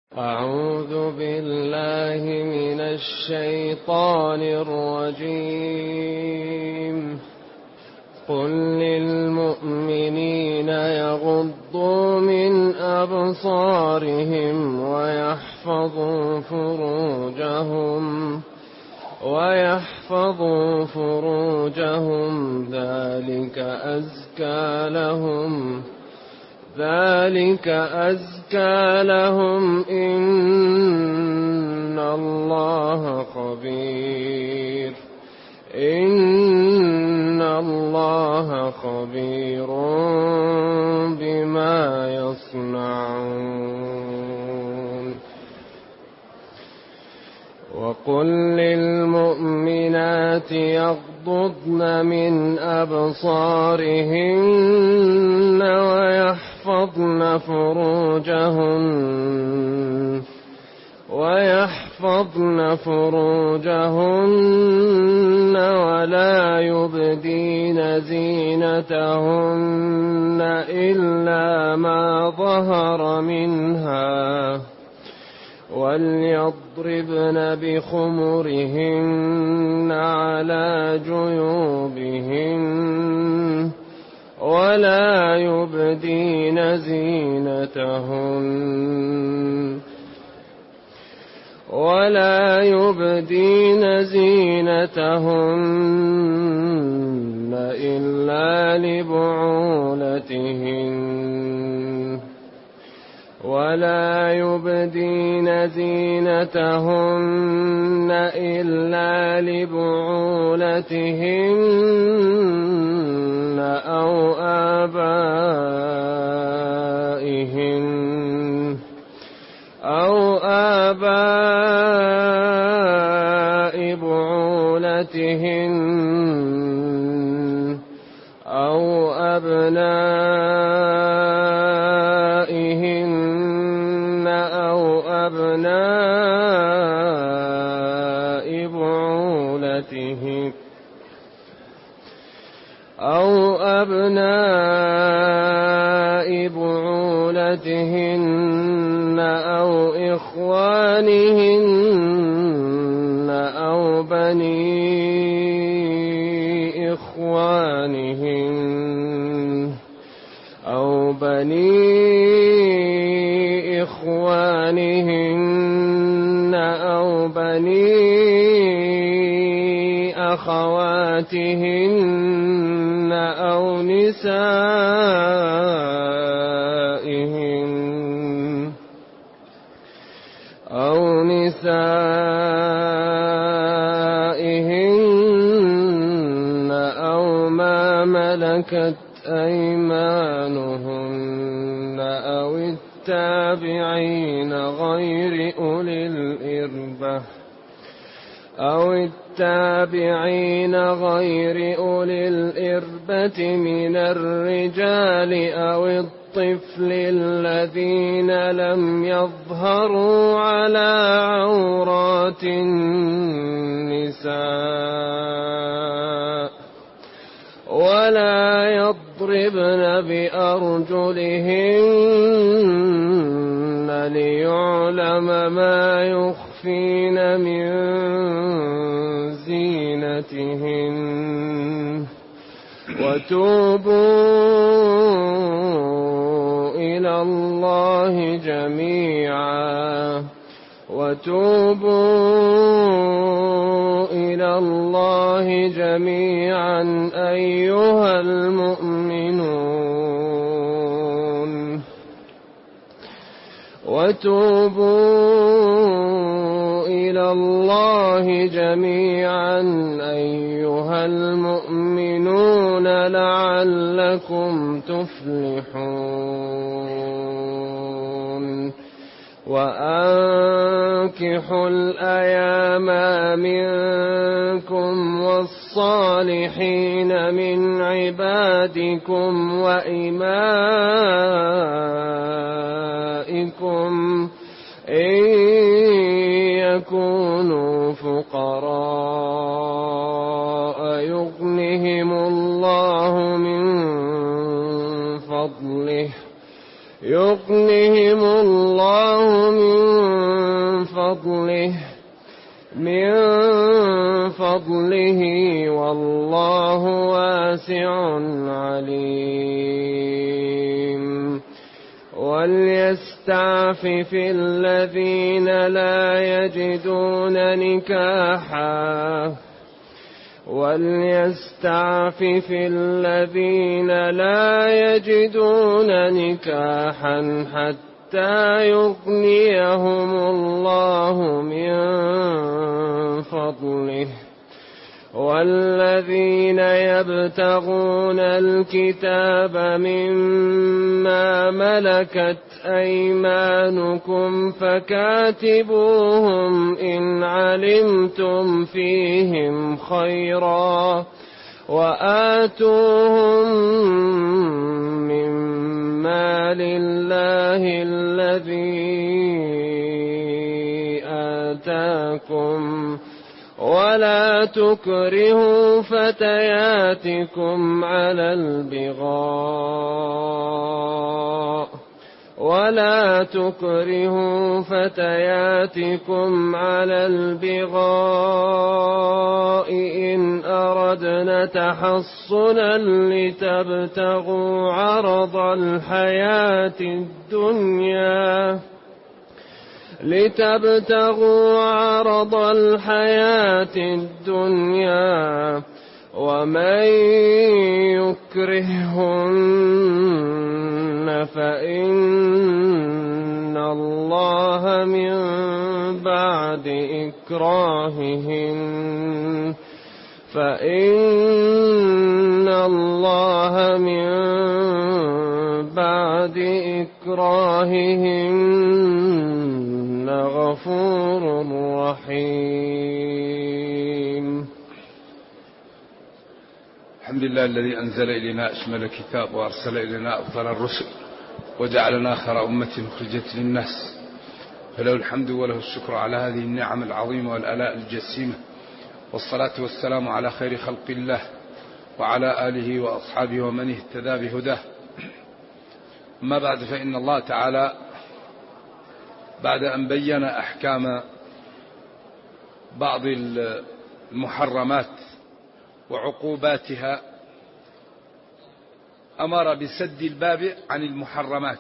أعوذ بالله من الشيطان الرجيم. قل للمؤمنين يغضوا من أبصارهم ويحفظوا فروجهم ذلك أزكى لهم إن الله خبير بما يصنعون. وقل للمؤمنات يغضضن من أبصارهن ويحفظن فروجهن ولا يبدين زينتهن إلا ما ظهر منها وليضربن بخمرهن على جيوبهن ولا يبدين زينتهن إلا لبعولتهن أو آباء بعولتهن أو أبنائهن أو أبناء بعولتهن أو إخوانهن أو بني إخوانهن أو بني أخواتهن أو نسائهن أو ما ملكت أيمانهن أو التابعين غير أولي الإربة من الرجال أو الطفل الذين لم يظهروا على عورات النساء ولا يضربن بأرجلهن ليعلم ما يخفين من زينتهن. وتوبوا إلى الله جميعا أيها المؤمنون لعلكم تفلحون. وأنكحوا الأيام منكم والصالحين من عبادكم وإمائكم إن يكونوا فقراء يغنهم الله من فضله يغنهم الله من فضله والله واسع عليم. وليستعفف الذين لا يجدون نكاحا حتى يغنيهم الله من فضله. والذين يبتغون الكتاب مما ملكت أيمانكم فكاتبوهم إن علمتم فيهم خيرا وآتوهم مما لله الذي آتاكم ولا تكرهوا فتياتكم على البغاء إن أردنا تحصنا لتبتغوا عرض الحياة الدنيا ومن يكرههن فإن الله من بعد إكراههن غفور رحيم. الحمد لله الذي أنزل إلينا أشمل الكتاب وأرسل إلينا أفضل الرسل وجعلنا خير أمة أخرجت للناس، فله الحمد وله الشكر على هذه النعم العظيمة والآلاء الجسيمة، والصلاة والسلام على خير خلق الله وعلى آله وأصحابه ومن اهتدى بهداه. أما بعد، فإن الله تعالى بعد أن بين أحكام بعض المحرمات وعقوباتها أمر بسد الباب عن المحرمات.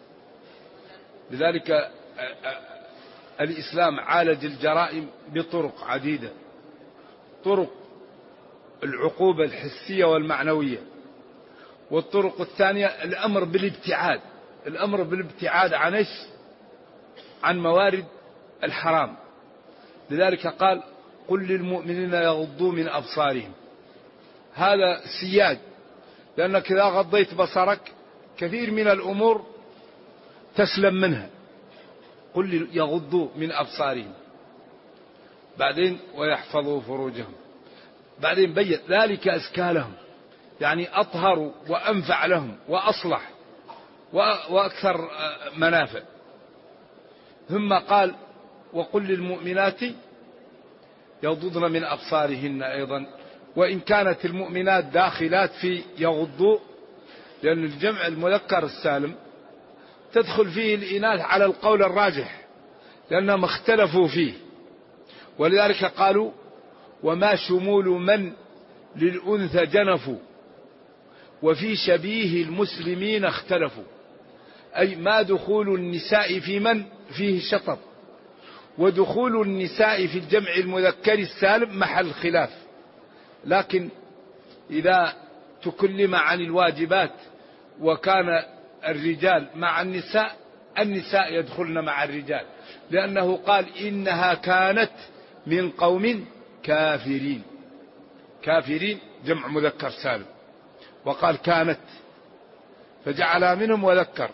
لذلك الإسلام عالج الجرائم بطرق عديدة، طرق العقوبة الحسية والمعنوية، والطرق الثانية الأمر بالابتعاد عن موارد الحرام. لذلك قال قل للمؤمنين يغضوا من أبصارهم. هذا سياج، لأنك إذا غضيت بصرك كثير من الأمور تسلم منها. قل يغضوا من أبصارهم، بعدين ويحفظوا فروجهم، بعدين بين ذلك أزكى لهم، يعني أطهر وأنفع لهم وأصلح وأكثر منافع. ثم قال وقل للمؤمنات يغضضن من أبصارهن أيضا، وإن كانت المؤمنات داخلات في يغضوا، لأن الجمع المذكر السالم تدخل فيه الإناث على القول الراجح لأنهم اختلفوا فيه. ولذلك قالوا وما شمول من للأنثى جنفوا وفي شبيه المسلمين اختلفوا، أي ما دخول النساء في من فيه شطط، ودخول النساء في الجمع المذكر السالم محل خلاف. لكن إذا تكلم عن الواجبات وكان الرجال مع النساء يدخلن مع الرجال، لأنه قال إنها كانت من قوم كافرين جمع مذكر سالم، وقال كانت فجعلها منهم وذكر.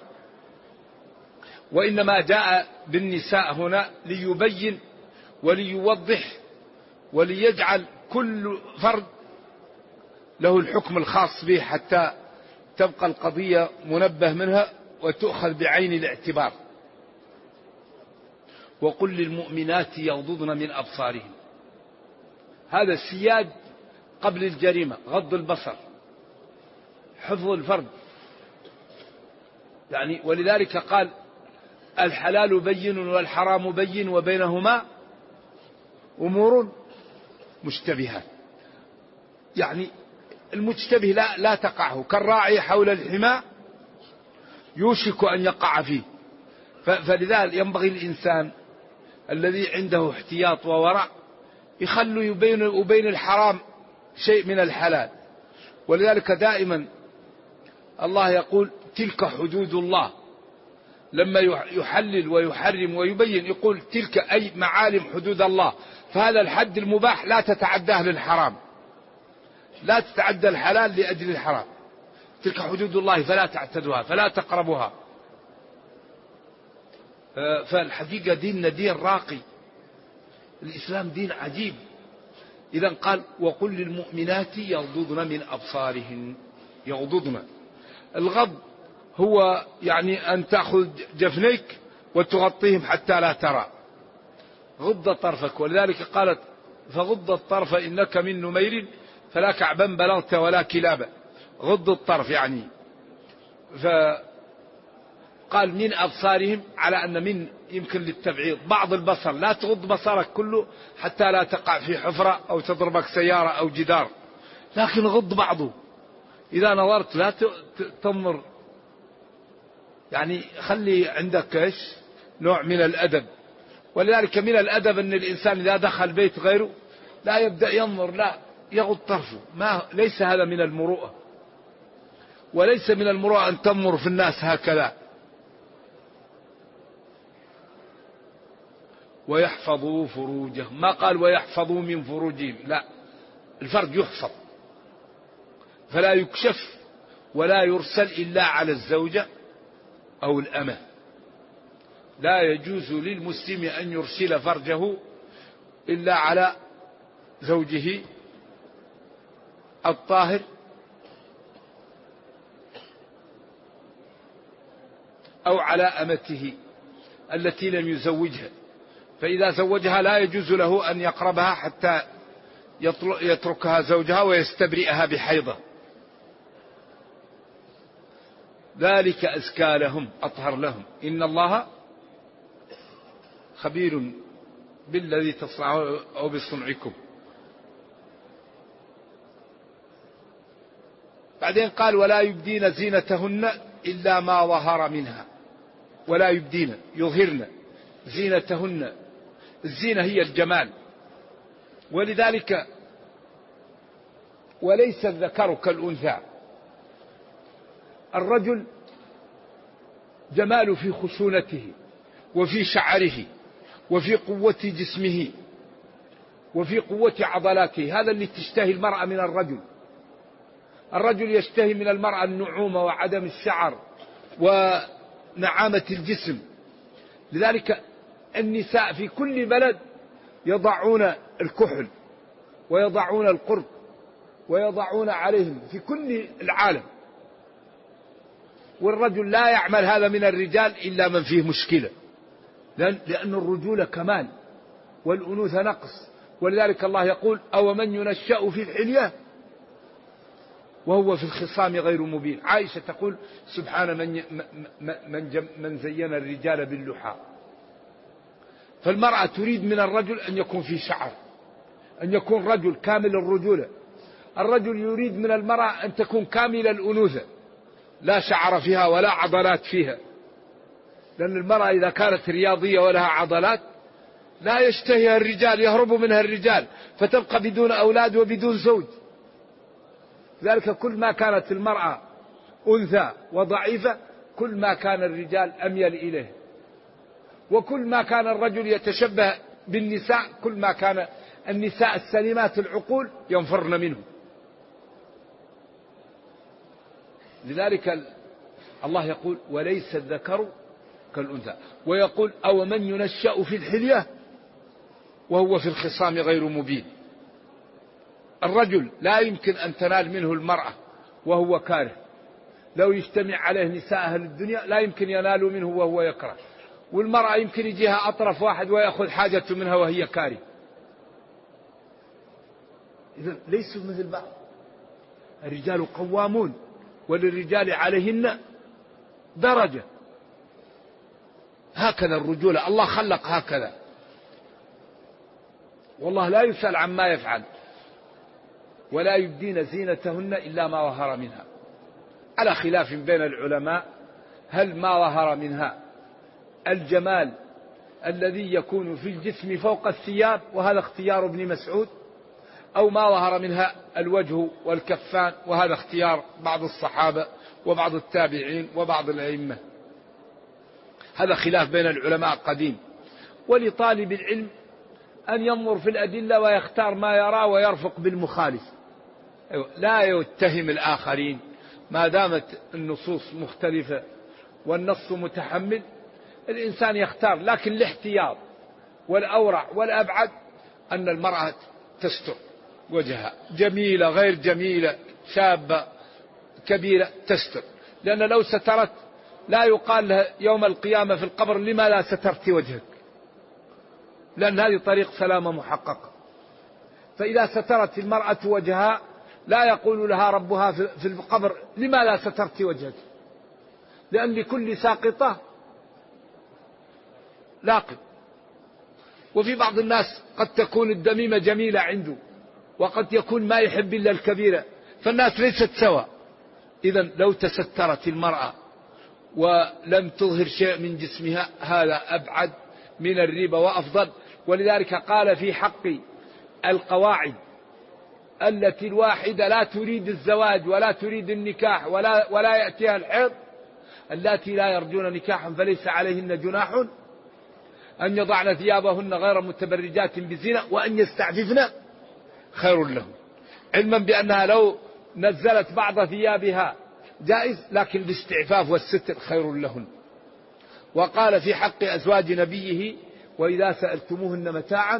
وإنما جاء بالنساء هنا ليبين وليوضح وليجعل كل فرد له الحكم الخاص به حتى تبقى القضية منبه منها وتؤخذ بعين الاعتبار. وقل للمؤمنات يغضضن من أبصارهن، هذا السياج قبل الجريمة، غض البصر، حفظ الفرد. يعني ولذلك قال الحلال بين والحرام بين وبينهما أمور مشتبهات. يعني المشتبه لا تقعه، كالراعي حول الحمى يوشك أن يقع فيه. فلذلك ينبغي الإنسان الذي عنده احتياط وورع يخلي وبين الحرام شيء من الحلال. ولذلك دائما الله يقول تلك حدود الله، لما يحلل ويحرم ويبين يقول تلك أي معالم حدود الله، فهذا الحد المباح لا تتعداه للحرام، لا تتعدى الحلال لأجل الحرام. تلك حدود الله فلا تعتدوها فلا تقربوها. فالحقيقة ديننا دين راقي، الإسلام دين عجيب. إذا قال وقل للمؤمنات يغضضن من أبصارهن. يغضضن، الغض هو يعني أن تأخذ جفنيك وتغطيهم حتى لا ترى، غض طرفك. ولذلك قالت فغض الطرف إنك من نمير فلا كعبا بلغت ولا كلابا. غض الطرف يعني، فقال من أبصارهم على أن من يمكن للتبعيض، بعض البصر، لا تغض بصرك كله حتى لا تقع في حفرة أو تضربك سيارة أو جدار، لكن غض بعضه. إذا نظرت لا تنظر، يعني خلي عندك ايش نوع من الأدب. ولذلك من الأدب أن الإنسان إذا دخل بيت غيره لا يبدأ ينظر، لا يغض طرفه. ليس هذا من المروءة، وليس من المروءة أن تنظر في الناس هكذا. ويحفظوا فروجهم، ما قال ويحفظوا من فروجهم، لا، الفرج يحفظ فلا يكشف ولا يرسل إلا على الزوجة أو الأمة. لا يجوز للمسلم أن يرسل فرجه إلا على زوجه الطاهر أو على أمته التي لم يزوجها. فإذا زوجها لا يجوز له أن يقربها حتى يتركها زوجها ويستبرئها بحيضة، ذلك أزكى لهم أطهر لهم إن الله خبير بالذي تصنعون أو بصنعكم. بعدين قال ولا يبدين زينتهن إلا ما ظهر منها. ولا يبدين، يظهرن زينتهن. الزينة هي الجمال. ولذلك وليس الذكر كالأنثى. الرجل جمال في خشونته وفي شعره وفي قوة جسمه وفي قوة عضلاته، هذا اللي تشتهي المرأة من الرجل. الرجل يشتهي من المرأة النعومة وعدم الشعر ونعامة الجسم. لذلك النساء في كل بلد يضعون الكحل ويضعون القرب ويضعون عليهم في كل العالم. والرجل لا يعمل هذا من الرجال إلا من فيه مشكلة، لأن الرجولة كمال والأنوثة نقص. ولذلك الله يقول أو من ينشأ في الحلية وهو في الخصام غير مبين. عائشة تقول سبحان من زين الرجال باللحى. فالمرأة تريد من الرجل أن يكون في شعر، أن يكون رجل كامل الرجولة. الرجل يريد من المرأة أن تكون كامل الأنوثة، لا شعر فيها ولا عضلات فيها، لأن المرأة إذا كانت رياضية ولها عضلات لا يشتهيها الرجال، يهرب منها الرجال، فتبقى بدون أولاد وبدون زوج. ذلك كل ما كانت المرأة أنثى وضعيفة كل ما كان الرجال أميل إليه، وكل ما كان الرجل يتشبه بالنساء كل ما كان النساء السليمات العقول ينفرن منه. لذلك الله يقول وليس الذكر كالأنثى، ويقول أو من ينشأ في الحلية وهو في الخصام غير مبين. الرجل لا يمكن أن تنال منه المرأة وهو كاره، لو يجتمع عليه نساء أهل الدنيا لا يمكن ينالوا منه وهو يكره، والمرأة يمكن يجيها أطرف واحد ويأخذ حاجته منها وهي كاره. إذن ليسوا مثل بعض. الرجال قوامون وللرجال عليهن درجة. هكذا الرجولة، الله خلق هكذا، والله لا يسأل عما يفعل، ولا يبدين زينتهن إلا ما ظهر منها، على خلاف بين العلماء هل ما ظهر منها الجمال الذي يكون في الجسم فوق الثياب، وهذا اختيار ابن مسعود، أو ما ظهر منها الوجه والكفان، وهذا اختيار بعض الصحابة وبعض التابعين وبعض الأئمة. هذا خلاف بين العلماء قديم، ولطالب العلم أن ينظر في الأدلة ويختار ما يرى ويرفق بالمخالف، لا يتهم الآخرين ما دامت النصوص مختلفة والنص متحمل، الإنسان يختار. لكن الاحتياط والأورع والأبعد أن المرأة تستر وجهها، جميلة غير جميلة، شابة كبيرة، تستر، لأن لو سترت لا يقال لها يوم القيامة في القبر لما لا سترت وجهك، لأن هذه طريق سلامة محققة. فإذا سترت المرأة وجهها لا يقول لها ربها في القبر لما لا سترت وجهك، لأن لكل ساقطة لاقط. وفي بعض الناس قد تكون الدميمة جميلة عنده، وقد يكون ما يحب إلا الكبيرة، فالناس ليست سواء. إذن لو تسترت المرأة ولم تظهر شيء من جسمها هذا أبعد من الريبة وأفضل. ولذلك قال في حق القواعد التي الواحدة لا تريد الزواج ولا تريد النكاح ولا يأتيها الحيض، اللاتي لا يرجون نكاحا فليس عليهن جناح أن يضعن ثيابهن غير متبرجات بزينة وأن يستعففن خير لهم، علما بأنها لو نزلت بعض ثيابها جائز، لكن الاستعفاف والستر خير لهن. وقال في حق أزواج نبيه وإذا سألتموهن متاعا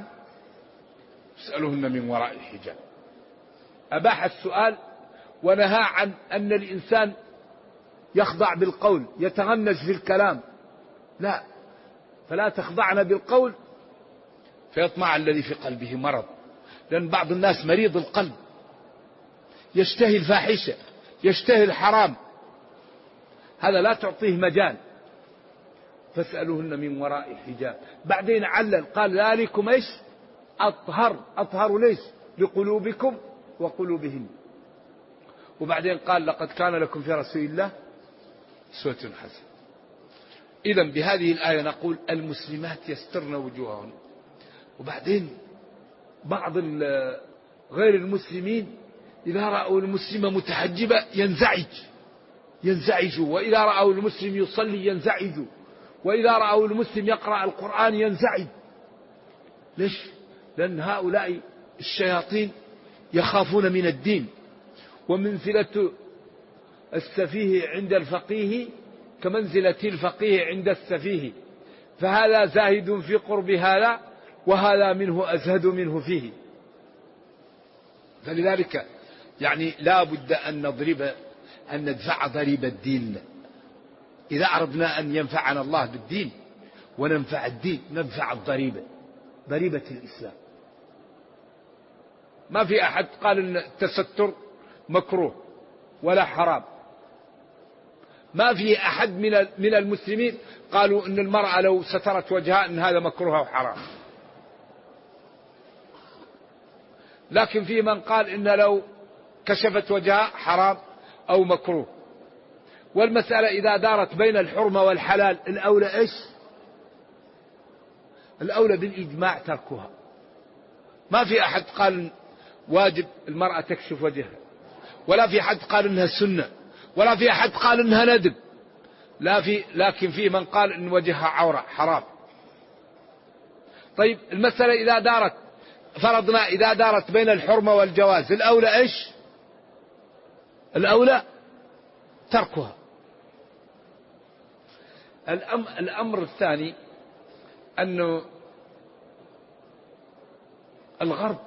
اسألوهن من وراء الحجاب. أباح السؤال ونهى عن أن الإنسان يخضع بالقول، يتغنج في الكلام، لا، فلا تخضعن بالقول فيطمع الذي في قلبه مرض. لأن بعض الناس مريض القلب، يشتهي الفاحشة، يشتهي الحرام، هذا لا تعطيه مجال. فاسألوهن من وراء حجاب. بعدين علل قال ذلكم ايش؟ أطهر ليش؟ لقلوبكم وقلوبهم. وبعدين قال لقد كان لكم في رسول الله أسوة حسنة. إذن بهذه الآية نقول المسلمات يسترن وجوههن. وبعدين بعض غير المسلمين إذا رأوا المسلمة متحجبة ينزعجوا، وإذا رأوا المسلم يصلي ينزعجوا، وإذا رأوا المسلم يقرأ القرآن ينزعج. ليش؟ لأن هؤلاء الشياطين يخافون من الدين. ومنزلة السفيه عند الفقيه كمنزلة الفقيه عند السفيه، فهذا زاهد في قرب هذا، وهذا منه أزهد منه فيه. فلذلك يعني لا بد أن ندفع ضريب الدين. إذا أردنا أن ينفعنا الله بالدين وننفع الدين ندفع ضريبة الإسلام. ما في أحد قال أن التستر مكروه ولا حرام. ما في أحد من المسلمين قالوا أن المرأة لو سترت وجهها أن هذا مكروه أو حرام. لكن في من قال إن لو كشفت وجهها حرام أو مكروه. والمسألة إذا دارت بين الحرمة والحلال الأولى إيش؟ الأولى بالإجماع تركها. ما في أحد قال واجب المرأة تكشف وجهها، ولا في أحد قال إنها سنة، ولا في أحد قال إنها ندب، لكن في من قال إن وجهها عورة حرام. طيب المسألة إذا دارت، فرضنا إذا دارت بين الحرمة والجواز، الأولى إيش؟ الأولى تركها. الأمر الثاني أنه الغرب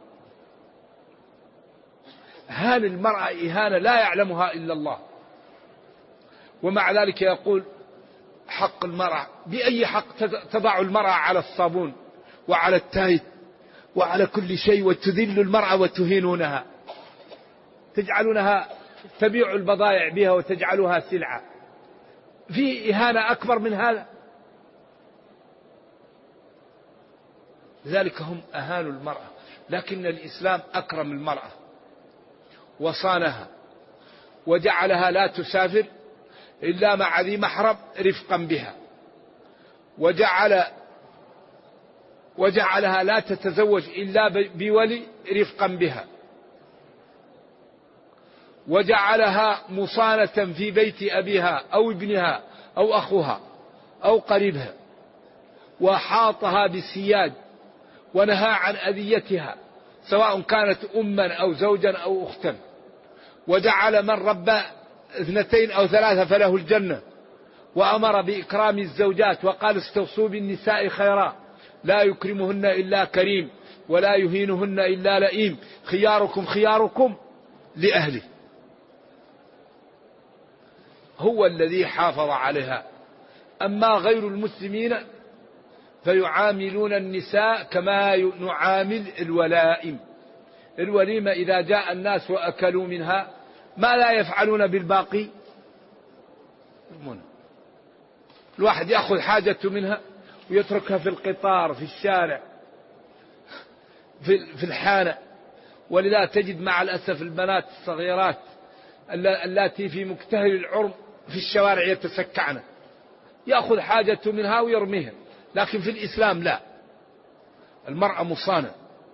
هان المرأة إهانة لا يعلمها إلا الله، ومع ذلك يقول حق المرأة. بأي حق تضع المرأة على الصابون وعلى التايت وعلى كل شيء، وتذل المرأة وتهينونها، تجعلونها تبيع البضائع بها وتجعلها سلعة. في إهانة أكبر من هذا؟ لذلك هم أهانوا المرأة، لكن الإسلام أكرم المرأة وصانها وجعلها لا تسافر إلا مع ذي محرم رفقا بها، وجعلها لا تتزوج إلا بولي رفقا بها، وجعلها مصانة في بيت أبيها أو ابنها أو أخوها أو قريبها، وحاطها بالسياد ونهى عن أذيتها سواء كانت أما أو زوجا أو أختا، وجعل من ربى 2 أو 3 فله الجنة، وأمر بإكرام الزوجات وقال استوصوا بالنساء خيرا لا يكرمهن إلا كريم ولا يهينهن إلا لئيم خياركم خياركم لأهله. هو الذي حافظ عليها. أما غير المسلمين فيعاملون النساء كما نعامل الولائم. الوليمة إذا جاء الناس وأكلوا منها ما لا يفعلون بالباقي؟ الواحد يأخذ حاجته منها ويتركها في القطار، في الشارع، في الحانة. ولذا تجد مع الأسف البنات الصغيرات اللاتي في مكتهل العرم في الشوارع يتسكعن، يأخذ حاجته منها ويرميها. لكن في الإسلام لا، المرأة مصانة.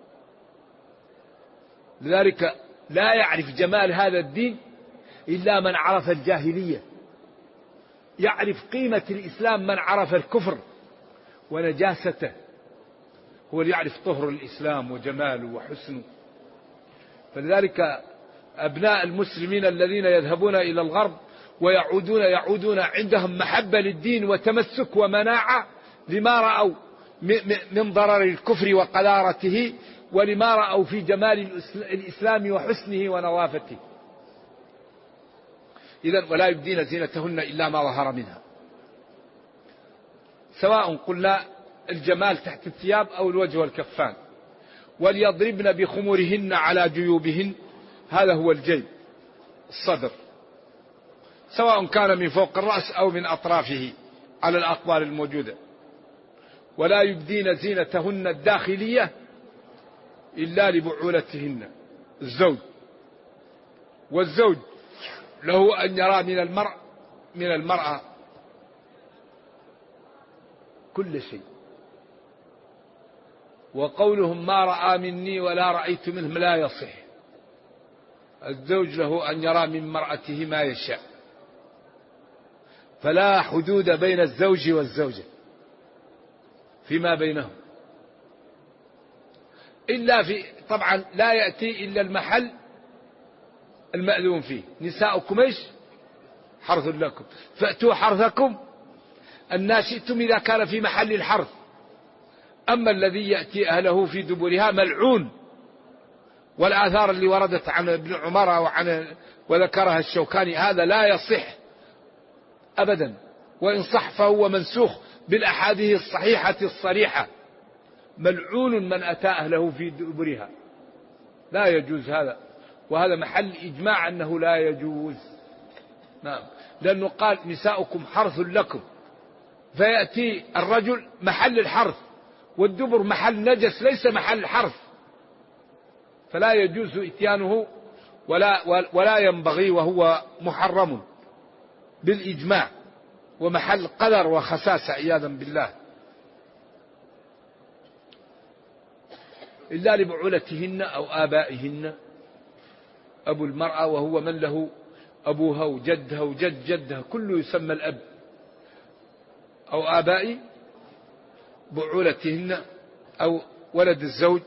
لذلك لا يعرف جمال هذا الدين إلا من عرف الجاهلية. يعرف قيمة الإسلام من عرف الكفر ونجاسته، هو اللي يعرف طهر الإسلام وجماله وحسنه. فلذلك أبناء المسلمين الذين يذهبون إلى الغرب ويعودون عندهم محبة للدين وتمسك ومناعة لما رأوا من ضرر الكفر وقذارته، ولما رأوا في جمال الإسلام وحسنه ونظافته. إذن ولا يبدين زينتهن إلا ما ظهر منها، سواء قلنا الجمال تحت الثياب أو الوجه والكفان. وليضربن بخمورهن على جيوبهن، هذا هو الجيب الصدر، سواء كان من فوق الرأس أو من أطرافه على الأقبال الموجودة. ولا يبدين زينتهن الداخلية إلا لبعولتهن، الزوج. والزوج له أن يرى من المرأة كل شيء. وقولهم ما رأى مني ولا رأيت منهم لا يصح. الزوج له أن يرى من مرأته ما يشاء، فلا حدود بين الزوج والزوجة فيما بينهم، إلا في طبعا لا يأتي إلا المحل المأذون فيه. نساؤكم إيش؟ حرث لكم فأتوا حرثكم أن شئتم إذا كان في محل الحرث. أما الذي يأتي أهله في دبرها ملعون. والآثار اللي وردت عن ابن عمر وذكرها الشوكاني هذا لا يصح أبدا، وإن صح فهو منسوخ بالأحاديث الصحيحة الصريحة. ملعون من أتى أهله في دبرها، لا يجوز هذا، وهذا محل إجماع أنه لا يجوز. نعم، لأنه قال نساؤكم حرث لكم، فيأتي الرجل محل الحرث والدبر محل نجس ليس محل حرث، فلا يجوز إتيانه ولا ينبغي، وهو محرم بالإجماع ومحل قدر وخساسة عياذا بالله. إلا لبعولتهن أو آبائهن. أبو المرأة وهو من له أبوها وجدها وجد جدها كله يسمى الأب، أو آباء بعولتهن أو ولد الزوج.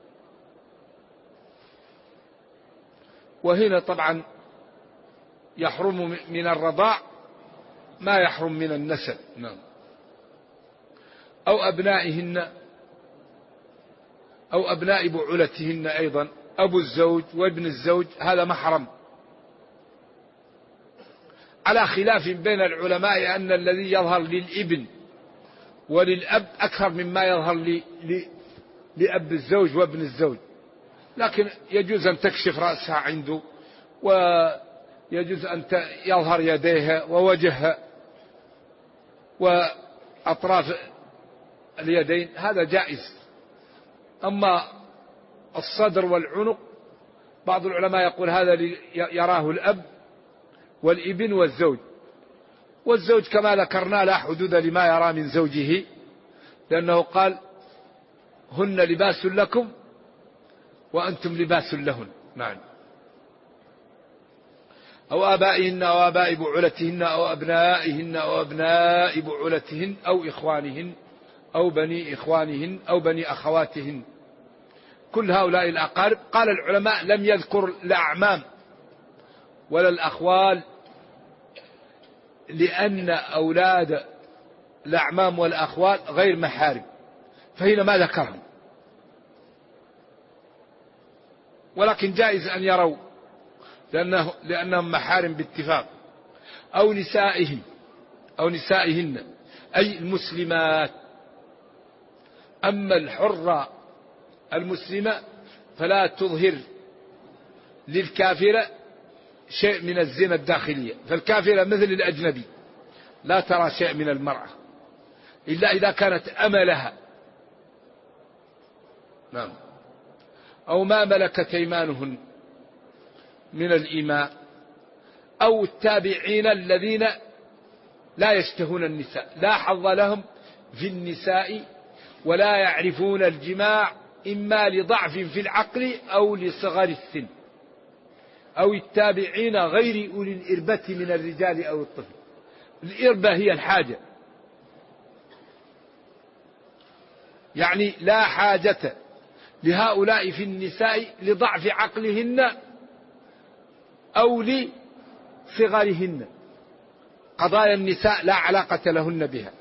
وهنا طبعا يحرم من الرضاع ما يحرم من النسل. نعم. أو أبنائهن أو أبناء بعولتهن أيضا، أبو الزوج وابن الزوج هذا محرم، على خلاف بين العلماء أن الذي يظهر للابن وللأب أكثر مما يظهر لأب الزوج وابن الزوج، لكن يجوز أن تكشف رأسها عنده، ويجوز أن يظهر يديها ووجهها وأطراف اليدين هذا جائز. أما الصدر والعنق بعض العلماء يقول هذا يراه الأب والابن والزوج، والزوج كما ذكرنا لا حدود لما يرى من زوجه، لأنه قال هن لباس لكم وأنتم لباس لهن. نعم. أو آبائهن أو آباء بعولتهن أو أبنائهن أو أبناء بعولتهن أو إخوانهن أو بني إخوانهن أو بني أخواتهن، كل هؤلاء الأقارب. قال العلماء لم يذكر الأعمام ولا الأخوال، لأن أولاد الأعمام والأخوال غير محارم، فهنا ما ذكرهم، ولكن جائز أن يروا لأنهم محارم باتفاق. أو نسائهم أو نسائهن أي المسلمات. أما الحرة المسلمة فلا تظهر للكافرة شيء من الزنا الداخلية، فالكافرة مثل الأجنبي لا ترى شيء من المرأة إلا إذا كانت أملها. نعم. أو ما ملكت أيمانهن من الإماء، أو التابعين الذين لا يشتهون النساء، لا حظ لهم في النساء ولا يعرفون الجماع، إما لضعف في العقل أو لصغر السن، أو التابعين غير أولي الإربة من الرجال أو الطفل. الإربة هي الحاجة، يعني لا حاجة لهؤلاء في النساء لضعف عقلهن أو لصغرهن، قضايا النساء لا علاقة لهن بها.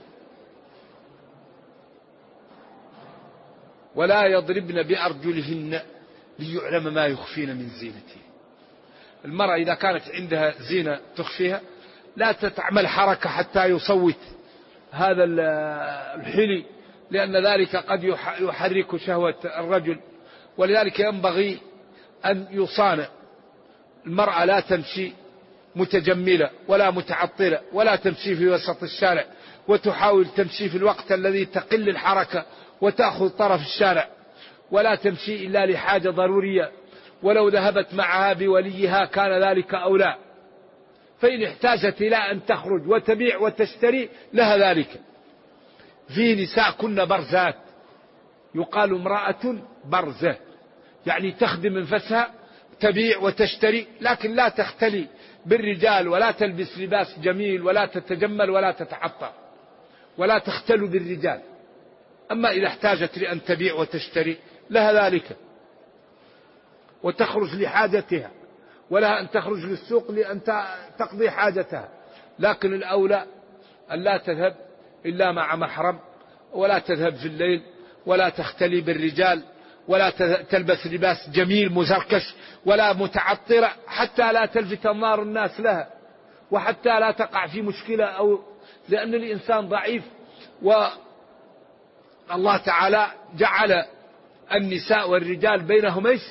ولا يضربن بأرجلهن ليعلم ما يخفين من زينتهن. المرأة إذا كانت عندها زينة تخفيها لا تعمل حركة حتى يصوت هذا الحلي، لأن ذلك قد يحرك شهوة الرجل، ولذلك ينبغي أن يصان. المرأة لا تمشي متجملة ولا متعطلة، ولا تمشي في وسط الشارع وتحاول تمشي في الوقت الذي تقل الحركة وتأخذ طرف الشارع، ولا تمشي إلا لحاجة ضرورية، ولو ذهبت معها بوليها كان ذلك أولى، فإن احتاجت إلى أن تخرج وتبيع وتشتري لها ذلك. في نساء كن برزات، يقال امرأة برزة، يعني تخدم انفسها تبيع وتشتري، لكن لا تختلي بالرجال ولا تلبس لباس جميل ولا تتجمل ولا تتعطر ولا تختل بالرجال. أما إذا احتاجت لأن تبيع وتشتري لها ذلك، وتخرج لحاجتها، ولها أن تخرج للسوق لأن تقضي حاجتها، لكن الأولى أن لا تذهب إلا مع محرم، ولا تذهب في الليل، ولا تختلي بالرجال، ولا تلبس لباس جميل مزركش، ولا متعطرة حتى لا تلفت أنظار الناس لها، وحتى لا تقع في مشكلة، أو لأن الإنسان ضعيف، والله تعالى جعل النساء والرجال بينهم ايش؟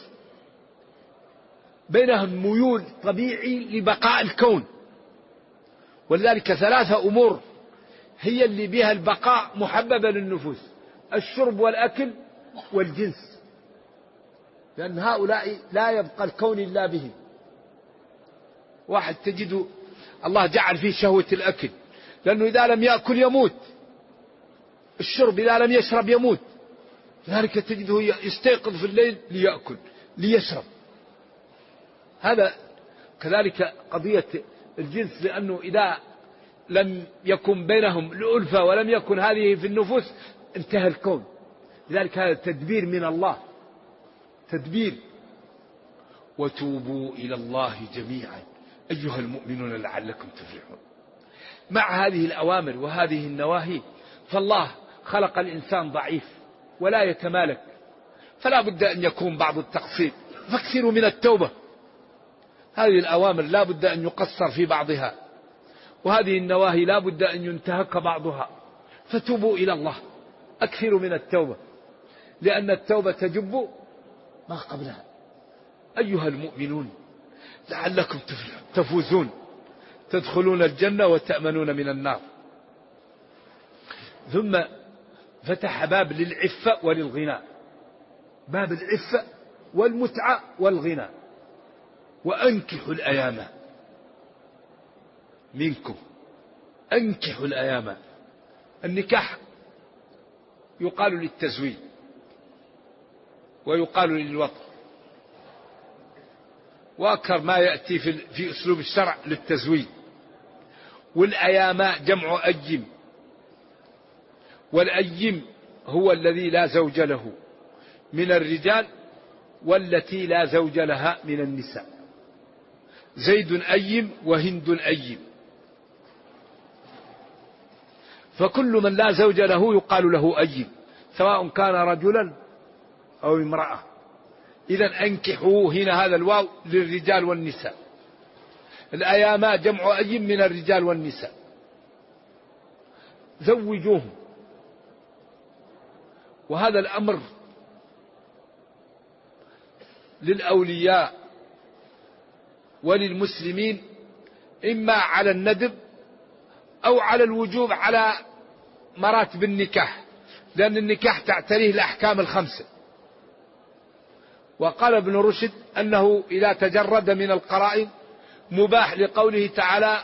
بينهم ميول طبيعي لبقاء الكون، ولذلك ثلاثة أمور هي اللي بها البقاء محببة للنفوس: الشرب والأكل والجنس، لأن هؤلاء لا يبقى الكون إلا به. واحد تجد الله جعل فيه شهوة الأكل، لأنه إذا لم يأكل يموت، الشرب إذا لم يشرب يموت، لذلك تجده يستيقظ في الليل ليأكل ليشرب. هذا كذلك قضية الجنس، لأنه إذا لم يكن بينهم الألفة ولم يكن هذه في النفوس انتهى الكون. لذلك هذا تدبير من الله، تدبير. وتوبوا إلى الله جميعا أيها المؤمنون لعلكم تفلحون. مع هذه الأوامر وهذه النواهي، فالله خلق الإنسان ضعيف ولا يتمالك، فلا بد أن يكون بعض التقصير، فاكثروا من التوبة. هذه الأوامر لا بد أن يقصر في بعضها، وهذه النواهي لا بد أن ينتهك بعضها، فتوبوا إلى الله، أكثروا من التوبة، لأن التوبة تجب ما قبلها. أيها المؤمنون لعلكم تفوزون، تدخلون الجنة وتأمنون من النار. ثم فتح باب للعفة وللغناء، باب العفة والمتعة والغناء. وأنكحوا الأيام منكم، أنكحوا الأيام. النكاح يقال للتزويج ويقال للوطن، وأكثر ما يأتي في أسلوب الشرع للتزويج. والأيام جمع أيم، والأيم هو الذي لا زوج له من الرجال والتي لا زوج لها من النساء. زيد أيم وهند أيم، فكل من لا زوج له يقال له أيم، سواء كان رجلا أو امرأة. إذا أنكحوا هنا هذا الواو للرجال والنساء. الأيام جمع أيم من الرجال والنساء. زوجوهم. وهذا الأمر للأولياء وللمسلمين إما على الندب أو على الوجوب على مراتب النكاح، لأن النكاح تعتريه الأحكام الخمسة. وقال ابن رشد أنه إذا تجرد من القرائن مباح، لقوله تعالى: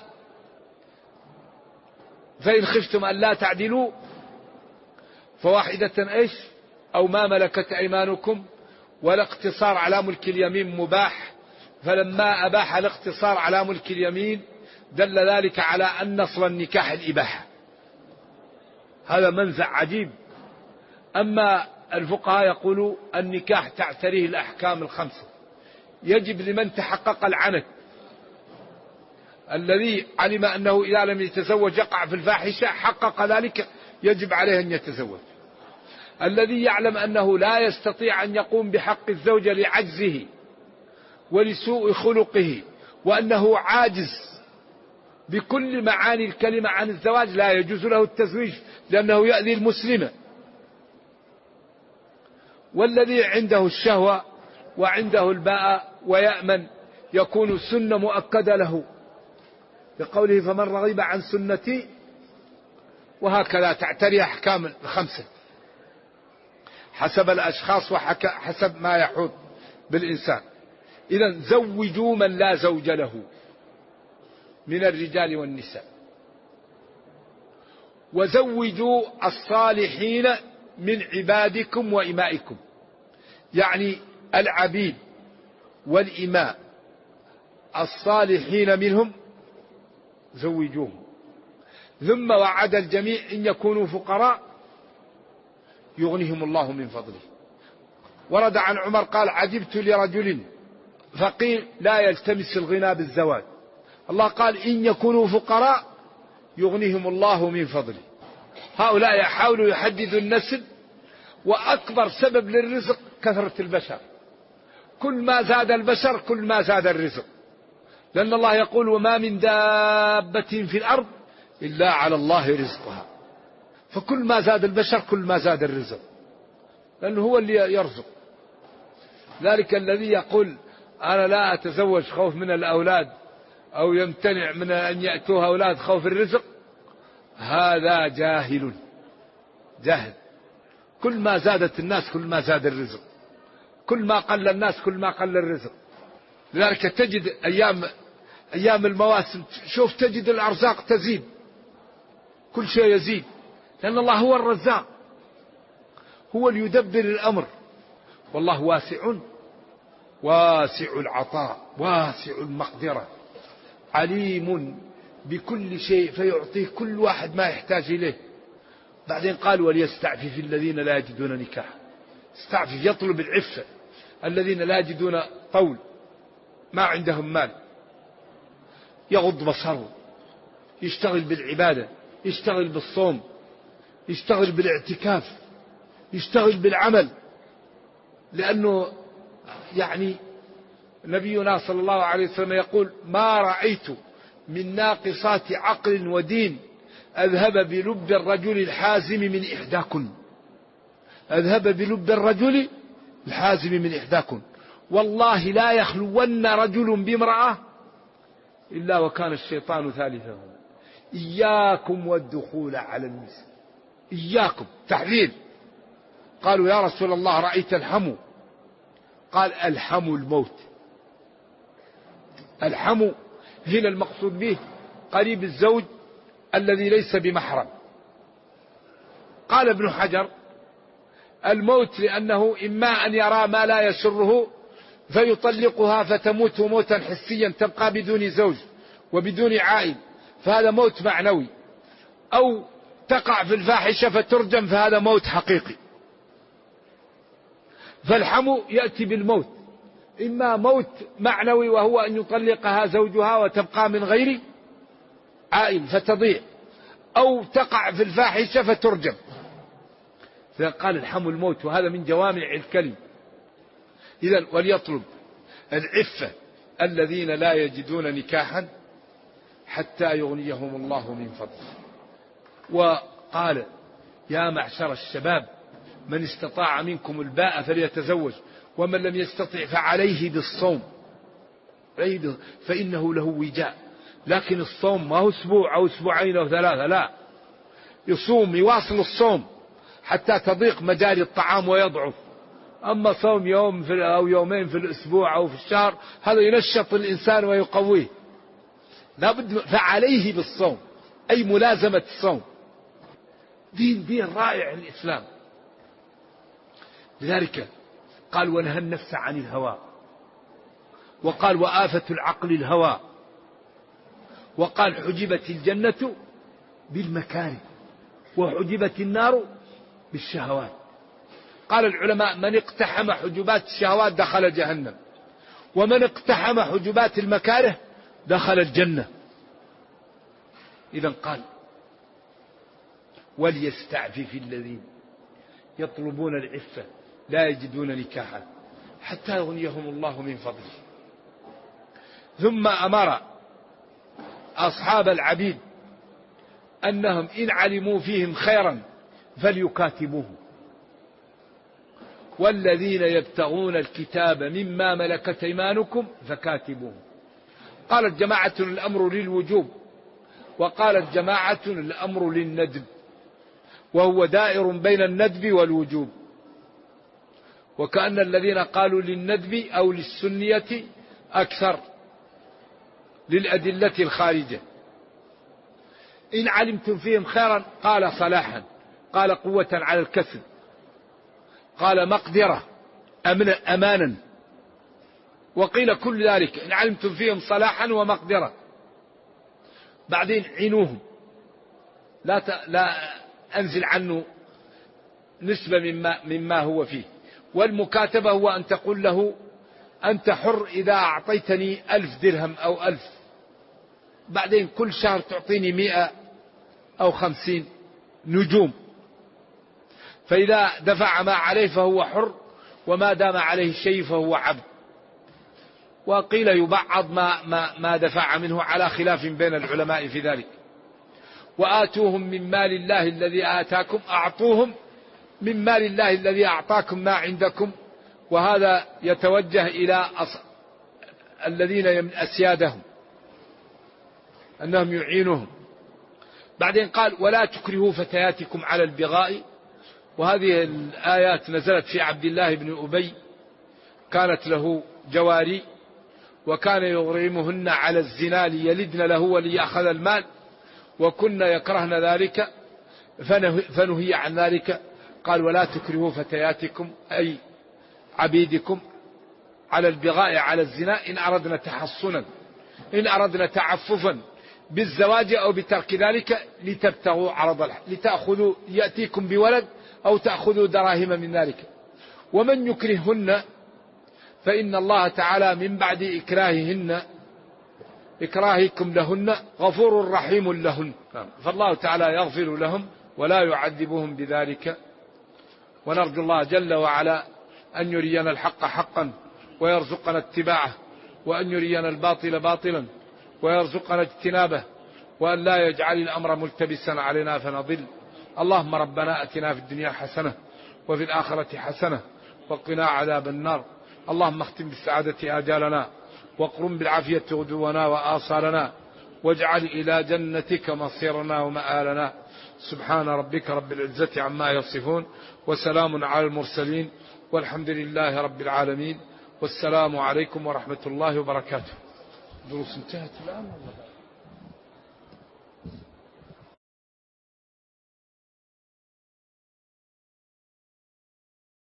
فإن خفتم أن لا تعدلوا فواحدة إيش أو ما ملكت أيمانكم. والاقتصار على ملك اليمين مباح، فلما أباح الاقتصار على ملك اليمين دل ذلك على أن أصل النكاح الإباحة. هذا منزع عجيب. أما الفقهاء يقولوا النكاح تعتريه الأحكام الخمسة، يجب لمن تحقق العنت، الذي علم أنه إذا لم يتزوج يقع في الفاحشة حقق ذلك يجب عليه أن يتزوج. الذي يعلم أنه لا يستطيع أن يقوم بحق الزوجة لعجزه ولسوء خلقه، وأنه عاجز بكل معاني الكلمة عن الزواج، لا يجوز له التزويج لأنه يؤذي المسلمة. والذي عنده الشهوة وعنده الباء ويأمن يكون سنة مؤكدة له، بقوله: فمن رغب عن سنتي. وهكذا تعتري أحكام الخمسة حسب الأشخاص وحسب ما يحوط بالإنسان. إذن زوجوا من لا زوج له من الرجال والنساء، وزوجوا الصالحين من عبادكم وإمائكم، يعني العبيد والإماء الصالحين منهم زوجوهم. ثم وعد الجميع إن يكونوا فقراء يغنيهم الله من فضله. ورد عن عمر قال: عجبت لرجل فقير لا يلتمس الغنى بالزواج. الله قال: إن يكونوا فقراء يغنيهم الله من فضله. هؤلاء يحاولوا يحددوا النسل، وأكبر سبب للرزق كثرة البشر. كل ما زاد البشر كل ما زاد الرزق، لأن الله يقول: وما من دابة في الأرض إلا على الله رزقها. فكل ما زاد البشر كل ما زاد الرزق، لأنه هو اللي يرزق. ذلك الذي يقول: أنا لا أتزوج خوف من الأولاد، أو يمتنع من أن يأتوه أولاد خوف الرزق، هذا جاهل. كل ما زادت الناس كل ما زاد الرزق، كل ما قل الناس كل ما قل الرزق. لذلك تجد أيام المواسم شوف تجد الأرزاق تزيد، كل شيء يزيد، لأن الله هو الرزاق، هو اللي يدبر الأمر. والله واسع العطاء واسع المقدرة، عليم بكل شيء فيعطيه كل واحد ما يحتاج إليه. بعدين قال: وليستعفف الذين لا يجدون نكاحا. استعفف يطلب العفة، الذين لا يجدون طول، ما عندهم مال، يغض بصره، يشتغل بالعبادة، يشتغل بالصوم، يشتغل بالاعتكاف، يشتغل بالعمل. لأنه يعني نبينا صلى الله عليه وسلم يقول: ما رأيت من ناقصات عقل ودين أذهب بلب الرجل الحازم من إحداكن. أذهب بلب الرجل الحازم من إحداكن. والله لا يخلون رجل بامرأة إلا وكان الشيطان ثالثهما. إياكم والدخول على النساء، إياكم تحذير. قالوا يا رسول الله رأيت الحمو؟ قال الحمو الموت. الحمو هنا المقصود به قريب الزوج الذي ليس بمحرم. قال ابن حجر الموت لأنه إما أن يرى ما لا يسره فيطلقها فتموت موتا حسيا تبقى بدون زوج وبدون عائل، فهذا موت معنوي، أو تقع في الفاحشة فترجم، فهذا موت حقيقي. فالحمو يأتي بالموت، إما موت معنوي وهو أن يطلقها زوجها وتبقى من غير عائل فتضيع، أو تقع في الفاحشة فترجم. فقال الحمو الموت، وهذا من جوامع الكلم. إذن وليطلب العفة الذين لا يجدون نكاحا حتى يغنيهم الله من فضله. وقال يا معشر الشباب من استطاع منكم الباء فليتزوج ومن لم يستطع فعليه بالصوم فإنه له وجاء. لكن الصوم ما هو أسبوع أو أسبوعين أو ثلاثة، لا، يصوم يواصل الصوم حتى تضيق مجاري الطعام ويضعف. أما صوم يوم أو يومين في الأسبوع أو في الشهر هذا ينشط الإنسان ويقويه. لابد فعليه بالصوم، أي ملازمة الصوم. دين رائع الإسلام. لذلك قال ونهى النفس عن الهوى، وقال وآفة العقل الهوى، وقال حجبت الجنة بالمكاره وحجبت النار بالشهوات. قال العلماء من اقتحم حجبات الشهوات دخل جهنم، ومن اقتحم حجبات المكاره دخل الجنة. إذن قال وليستعفف الذين يطلبون العفة لا يجدون نكاحا حتى يغنيهم الله من فضله. ثم أمر أصحاب العبيد أنهم إن علموا فيهم خيرا فليكاتبوه، والذين يبتغون الكتاب مما ملكت أيمانكم فكاتبوه. قالت جماعة الأمر للوجوب، وقالت جماعة الأمر للندب، وهو دائر بين الندب والوجوب. وكأن الذين قالوا للندب أو للسنية أكثر للأدلة الخارجة. إن علمتم فيهم خيرا قال صلاحا، قال قوة على الكسب، قال مقدرة أمانا، وقيل كل ذلك إن علمتم فيهم صلاحا ومقدرة. بعدين عينوهم، لا أنزل عنه نسبة مما هو فيه. والمكاتبة هو أن تقول له أنت حر إذا أعطيتني 1000 درهم أو 1000، بعدين كل شهر تعطيني 100 أو 50 نجوم، فإذا دفع ما عليه فهو حر، وما دام عليه شيء فهو عبد. وقيل يبعض ما دفع منه على خلاف بين العلماء في ذلك. وآتوهم من مال الله الذي آتاكم، أعطوهم من مال الله الذي أعطاكم ما عندكم. وهذا يتوجه إلى الذين أسيادهم أنهم يعينهم. بعدين قال ولا تكرهوا فتياتكم على البغاء. وهذه الآيات نزلت في عبد الله بن أبي، كانت له جواري وكان يغرمهن على الزنا ليلدن له وليأخذ المال، وكن يكرهن ذلك فنهي عن ذلك. قال ولا تكرهوا فتياتكم أي عبيدكم على البغاء على الزنا إن أردنا تحصنا، إن أردنا تعففا بالزواج أو بترك ذلك لتبتغوا عرض لتأخذوا يأتيكم بولد أو تأخذوا دراهم من ذلك. ومن يكرههن فإن الله تعالى من بعد إكراهكم لهن غفور رحيم لهن. فالله تعالى يغفر لهم ولا يعذبهم بذلك. ونرجو الله جل وعلا أن يرينا الحق حقا ويرزقنا اتباعه، وأن يرينا الباطل باطلا ويرزقنا اجتنابه، وأن لا يجعل الأمر ملتبسا علينا فنضل. اللهم ربنا أتنا في الدنيا حسنة وفي الآخرة حسنة وقنا عذاب النار. اللهم اختم بالسعادة آجالنا، واقرم بالعافية غدونا وآصالنا، واجعل إلى جنتك مصيرنا ومآلنا. سبحان ربك رب العزة عما يصفون، وسلام على المرسلين، والحمد لله رب العالمين، والسلام عليكم ورحمة الله وبركاته. دروس انتهت الآن.